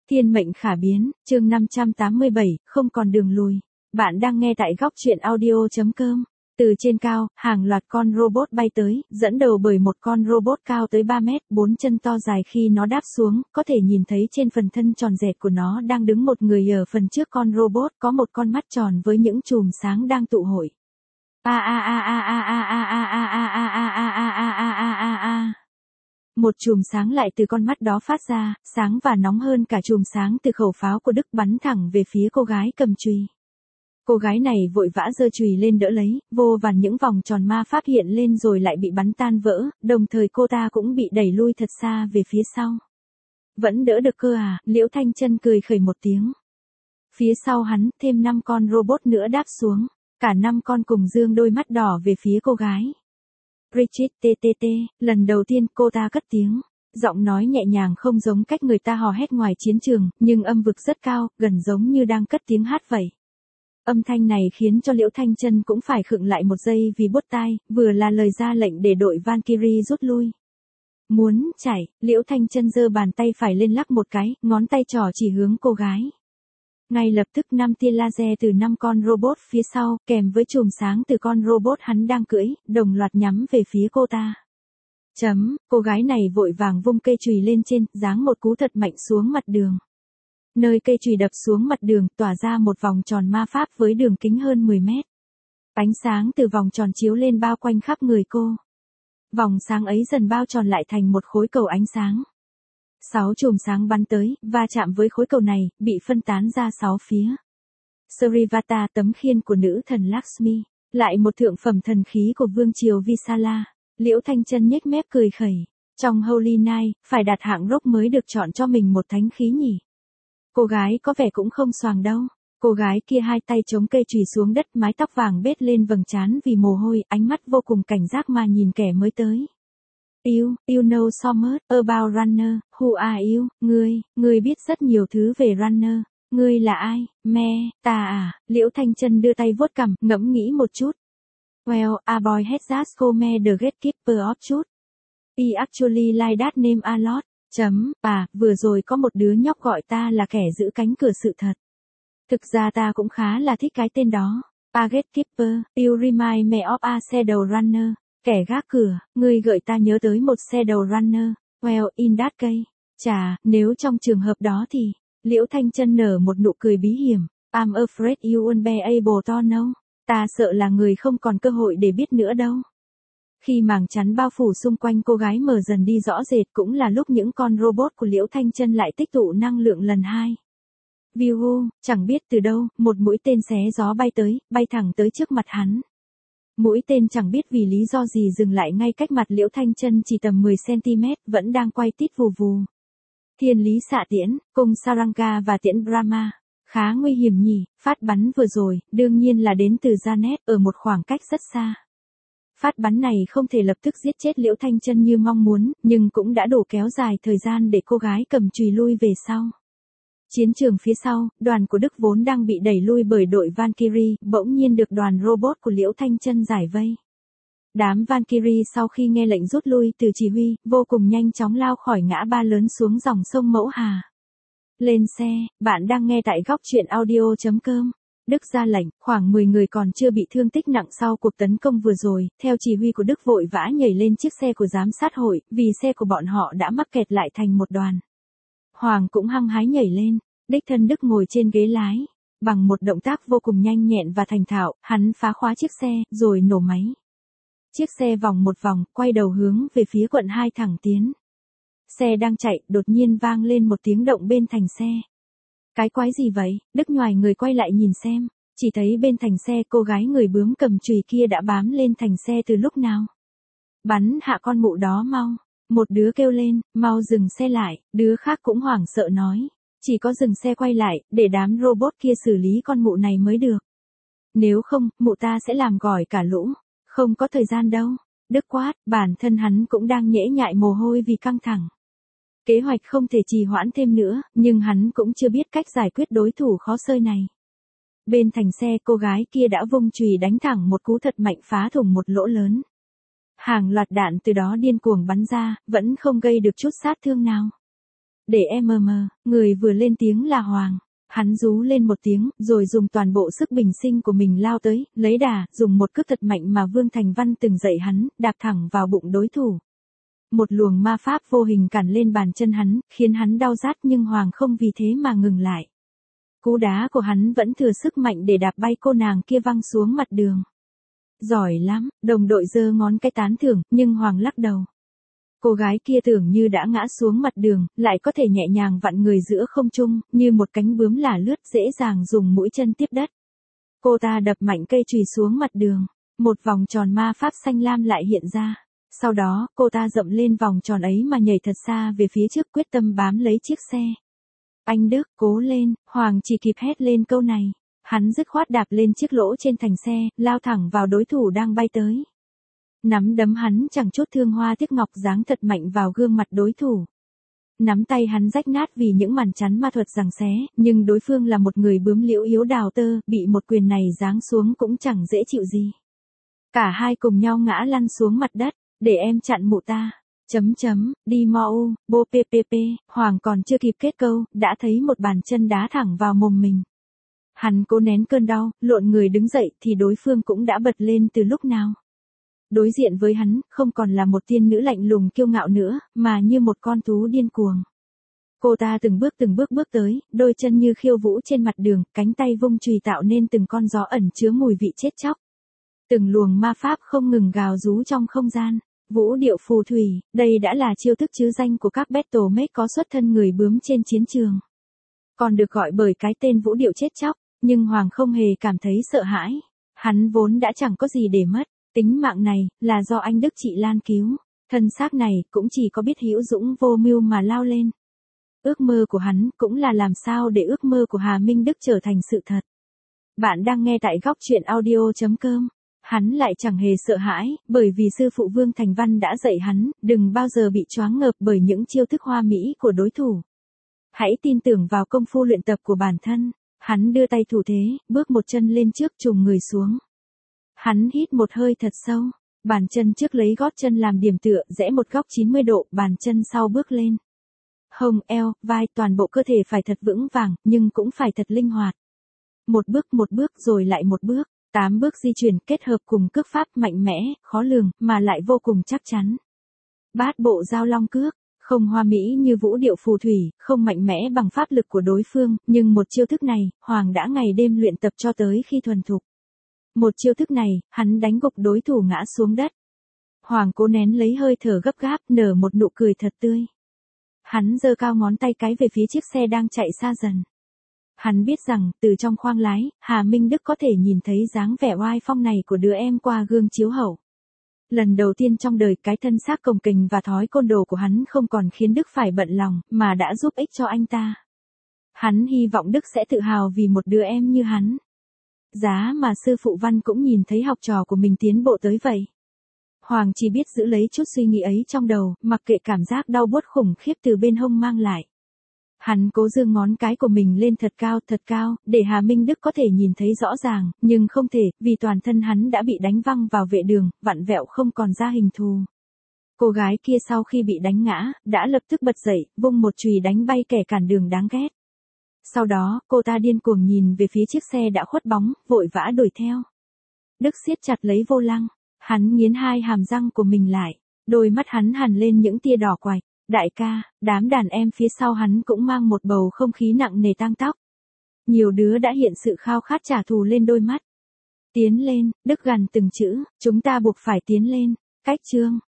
Thiên mệnh khả biến, chương 587, không còn đường lùi. Bạn đang nghe tại góc truyện audio.com. Từ trên cao, hàng loạt con robot bay tới, dẫn đầu bởi một con robot cao tới 3 mét, 4 chân to dài. Khi nó đáp xuống, có thể nhìn thấy trên phần thân tròn dẹt của nó đang đứng một người. Ở phần trước con robot có một con mắt tròn với những chùm sáng đang tụ hội. Một chùm sáng lại từ con mắt đó phát ra, sáng và nóng hơn cả chùm sáng từ khẩu pháo của Đức, bắn thẳng về phía cô gái cầm chùy. Cô gái này vội vã giơ chùy lên đỡ lấy, vô vàn những vòng tròn ma pháp hiện lên rồi lại bị bắn tan vỡ, đồng thời cô ta cũng bị đẩy lui thật xa về phía sau. Vẫn đỡ được cơ à? Liễu Thanh Chân cười khẩy một tiếng. Phía sau hắn, thêm 5 con robot nữa đáp xuống, cả 5 con cùng dương đôi mắt đỏ về phía cô gái. Bridget TTT, lần đầu tiên cô ta cất tiếng. Giọng nói nhẹ nhàng không giống cách người ta hò hét ngoài chiến trường, nhưng âm vực rất cao, gần giống như đang cất tiếng hát vậy. Âm thanh này khiến cho Liễu Thanh Chân cũng phải khựng lại một giây vì buốt tai, vừa là lời ra lệnh để đội Valkyrie rút lui. Muốn chạy, Liễu Thanh Chân giơ bàn tay phải lên lắc một cái, ngón tay trỏ chỉ hướng cô gái. Ngay lập tức 5 tia laser từ 5 con robot phía sau, kèm với chùm sáng từ con robot hắn đang cưỡi, đồng loạt nhắm về phía cô ta. Cô gái này vội vàng vung cây chùy lên trên, giáng một cú thật mạnh xuống mặt đường. Nơi cây chùy đập xuống mặt đường, tỏa ra một vòng tròn ma pháp với đường kính hơn 10 mét. Ánh sáng từ vòng tròn chiếu lên bao quanh khắp người cô. Vòng sáng ấy dần bao tròn lại thành một khối cầu ánh sáng. 6 chùm sáng bắn tới, va chạm với khối cầu này, bị phân tán ra 6 phía. Srivata, tấm khiên của nữ thần Lakshmi, lại một thượng phẩm thần khí của vương triều Visala. Liễu Thanh Chân nhếch mép cười khẩy. Trong Holy Night, phải đạt hạng rock mới được chọn cho mình một thánh khí nhỉ. Cô gái có vẻ cũng không xoàng đâu. Cô gái kia hai tay chống cây chùy xuống đất, mái tóc vàng bết lên vầng trán vì mồ hôi, ánh mắt vô cùng cảnh giác mà nhìn kẻ mới tới. You know so much about runner, who are you? Ngươi biết rất nhiều thứ về runner. Ngươi là ai? Ta à? Liễu Thanh Chân đưa tay vuốt cằm, ngẫm nghĩ một chút. Well, a boy has just come the gatekeeper of truth. He actually like that name a lot. Vừa rồi có một đứa nhóc gọi ta là kẻ giữ cánh cửa sự thật. Thực ra ta cũng khá là thích cái tên đó. A gatekeeper, you remind me of a shadow runner. Kẻ gác cửa, ngươi gợi ta nhớ tới một shadow runner. Well, in that case. Nếu trong trường hợp đó thì, Liễu Thanh Chân nở một nụ cười bí hiểm. I'm afraid you won't be able to know. Ta sợ là người không còn cơ hội để biết nữa đâu. Khi màng chắn bao phủ xung quanh cô gái mờ dần đi rõ rệt, cũng là lúc những con robot của Liễu Thanh Chân lại tích tụ năng lượng lần 2. Viu, chẳng biết từ đâu, một mũi tên xé gió bay tới, bay thẳng tới trước mặt hắn. Mũi tên chẳng biết vì lý do gì dừng lại ngay cách mặt Liễu Thanh Chân chỉ tầm 10 cm, vẫn đang quay tít vù vù. Thiên lý xạ tiễn, cung Saranga và tiễn Brahma. Khá nguy hiểm nhỉ, phát bắn vừa rồi, đương nhiên là đến từ Janet, ở một khoảng cách rất xa. Phát bắn này không thể lập tức giết chết Liễu Thanh Chân như mong muốn, nhưng cũng đã đủ kéo dài thời gian để cô gái cầm chùy lui về sau. Chiến trường phía sau, đoàn của Đức vốn đang bị đẩy lui bởi đội Valkyrie, bỗng nhiên được đoàn robot của Liễu Thanh Chân giải vây. Đám Valkyrie sau khi nghe lệnh rút lui từ chỉ huy, vô cùng nhanh chóng lao khỏi ngã ba lớn xuống dòng sông Mẫu Hà. Lên xe, bạn đang nghe tại góc truyện audio.com. Đức ra lệnh, khoảng 10 người còn chưa bị thương tích nặng sau cuộc tấn công vừa rồi, theo chỉ huy của Đức vội vã nhảy lên chiếc xe của giám sát hội, vì xe của bọn họ đã mắc kẹt lại thành một đoàn. Hoàng cũng hăng hái nhảy lên, đích thân Đức ngồi trên ghế lái. Bằng một động tác vô cùng nhanh nhẹn và thành thạo, hắn phá khóa chiếc xe, rồi nổ máy. Chiếc xe vòng một vòng, quay đầu hướng về phía quận 2 thẳng tiến. Xe đang chạy, đột nhiên vang lên một tiếng động bên thành xe. Cái quái gì vậy? Đức nhoài người quay lại nhìn xem, chỉ thấy bên thành xe cô gái người bướm cầm chùy kia đã bám lên thành xe từ lúc nào. Bắn hạ con mụ đó mau. Một đứa kêu lên, mau dừng xe lại, đứa khác cũng hoảng sợ nói. Chỉ có dừng xe quay lại, để đám robot kia xử lý con mụ này mới được. Nếu không, mụ ta sẽ làm gỏi cả lũ. Không có thời gian đâu. Đức quát, bản thân hắn cũng đang nhễ nhại mồ hôi vì căng thẳng. Kế hoạch không thể trì hoãn thêm nữa, nhưng hắn cũng chưa biết cách giải quyết đối thủ khó xơi này. Bên thành xe cô gái kia đã vung chùy đánh thẳng một cú thật mạnh phá thủng một lỗ lớn. Hàng loạt đạn từ đó điên cuồng bắn ra, vẫn không gây được chút sát thương nào. để em mờ, người vừa lên tiếng là Hoàng. Hắn rú lên một tiếng, rồi dùng toàn bộ sức bình sinh của mình lao tới, lấy đà, dùng một cước thật mạnh mà Vương Thành Văn từng dạy hắn, đạp thẳng vào bụng đối thủ. Một luồng ma pháp vô hình cản lên bàn chân hắn, khiến hắn đau rát nhưng Hoàng không vì thế mà ngừng lại. Cú đá của hắn vẫn thừa sức mạnh để đạp bay cô nàng kia văng xuống mặt đường. Giỏi lắm, đồng đội giơ ngón cái tán thưởng, nhưng Hoàng lắc đầu. Cô gái kia tưởng như đã ngã xuống mặt đường, lại có thể nhẹ nhàng vặn người giữa không trung, như một cánh bướm lả lướt dễ dàng dùng mũi chân tiếp đất. Cô ta đập mạnh cây chùy xuống mặt đường, một vòng tròn ma pháp xanh lam lại hiện ra. Sau đó, cô ta dậm lên vòng tròn ấy mà nhảy thật xa về phía trước quyết tâm bám lấy chiếc xe. Anh Đức, cố lên, Hoàng chỉ kịp hét lên câu này. Hắn dứt khoát đạp lên chiếc lỗ trên thành xe, lao thẳng vào đối thủ đang bay tới. Nắm đấm hắn chẳng chút thương hoa tiếc ngọc giáng thật mạnh vào gương mặt đối thủ. Nắm tay hắn rách nát vì những màn chắn ma thuật giằng xé, nhưng đối phương là một người bướm liễu yếu đào tơ, bị một quyền này giáng xuống cũng chẳng dễ chịu gì. Cả hai cùng nhau ngã lăn xuống mặt đất, để em chặn mụ ta. Đi mau, bô ppp, Hoàng còn chưa kịp kết câu, đã thấy một bàn chân đá thẳng vào mồm mình. Hắn cố nén cơn đau, lộn người đứng dậy thì đối phương cũng đã bật lên từ lúc nào. Đối diện với hắn, không còn là một tiên nữ lạnh lùng kiêu ngạo nữa, mà như một con thú điên cuồng. Cô ta từng bước bước tới, đôi chân như khiêu vũ trên mặt đường, cánh tay vung chùy tạo nên từng con gió ẩn chứa mùi vị chết chóc. Từng luồng ma pháp không ngừng gào rú trong không gian. Vũ điệu phù thủy, đây đã là chiêu thức trứ danh của các battle mage có xuất thân người bướm trên chiến trường. Còn được gọi bởi cái tên vũ điệu chết chóc, nhưng Hoàng không hề cảm thấy sợ hãi. Hắn vốn đã chẳng có gì để mất, tính mạng này là do anh Đức chị Lan cứu, thân xác này cũng chỉ có biết hữu dũng vô mưu mà lao lên. Ước mơ của hắn cũng là làm sao để ước mơ của Hà Minh Đức trở thành sự thật. Bạn đang nghe tại góc truyện audio.com. Hắn lại chẳng hề sợ hãi, bởi vì sư phụ Vương Thành Văn đã dạy hắn, đừng bao giờ bị choáng ngợp bởi những chiêu thức hoa mỹ của đối thủ. Hãy tin tưởng vào công phu luyện tập của bản thân. Hắn đưa tay thủ thế, bước một chân lên trước trùng người xuống. Hắn hít một hơi thật sâu, bàn chân trước lấy gót chân làm điểm tựa, rẽ một góc 90 độ, bàn chân sau bước lên. Hông, eo, vai, toàn bộ cơ thể phải thật vững vàng, nhưng cũng phải thật linh hoạt. Một bước rồi lại một bước. 8 bước di chuyển kết hợp cùng cước pháp mạnh mẽ, khó lường, mà lại vô cùng chắc chắn. Bát bộ giao long cước, không hoa mỹ như vũ điệu phù thủy, không mạnh mẽ bằng pháp lực của đối phương, nhưng một chiêu thức này, Hoàng đã ngày đêm luyện tập cho tới khi thuần thục. Một chiêu thức này, hắn đánh gục đối thủ ngã xuống đất. Hoàng cố nén lấy hơi thở gấp gáp, nở một nụ cười thật tươi. Hắn giơ cao ngón tay cái về phía chiếc xe đang chạy xa dần. Hắn biết rằng, từ trong khoang lái, Hà Minh Đức có thể nhìn thấy dáng vẻ oai phong này của đứa em qua gương chiếu hậu. Lần đầu tiên trong đời, cái thân xác cồng kềnh và thói côn đồ của hắn không còn khiến Đức phải bận lòng, mà đã giúp ích cho anh ta. Hắn hy vọng Đức sẽ tự hào vì một đứa em như hắn. Giá mà sư phụ Văn cũng nhìn thấy học trò của mình tiến bộ tới vậy. Hoàng chỉ biết giữ lấy chút suy nghĩ ấy trong đầu, mặc kệ cảm giác đau buốt khủng khiếp từ bên hông mang lại. Hắn cố giương ngón cái của mình lên thật cao, để Hà Minh Đức có thể nhìn thấy rõ ràng, nhưng không thể, vì toàn thân hắn đã bị đánh văng vào vệ đường, vặn vẹo không còn ra hình thù. Cô gái kia sau khi bị đánh ngã, đã lập tức bật dậy, vung một chùy đánh bay kẻ cản đường đáng ghét. Sau đó, cô ta điên cuồng nhìn về phía chiếc xe đã khuất bóng, vội vã đuổi theo. Đức siết chặt lấy vô lăng, hắn nghiến hai hàm răng của mình lại, đôi mắt hắn hằn lên những tia đỏ quạch. Đại ca, đám đàn em phía sau hắn cũng mang một bầu không khí nặng nề tang tóc. Nhiều đứa đã hiện sự khao khát trả thù lên đôi mắt. Tiến lên, Đức gằn từng chữ, chúng ta buộc phải tiến lên. Cách chương.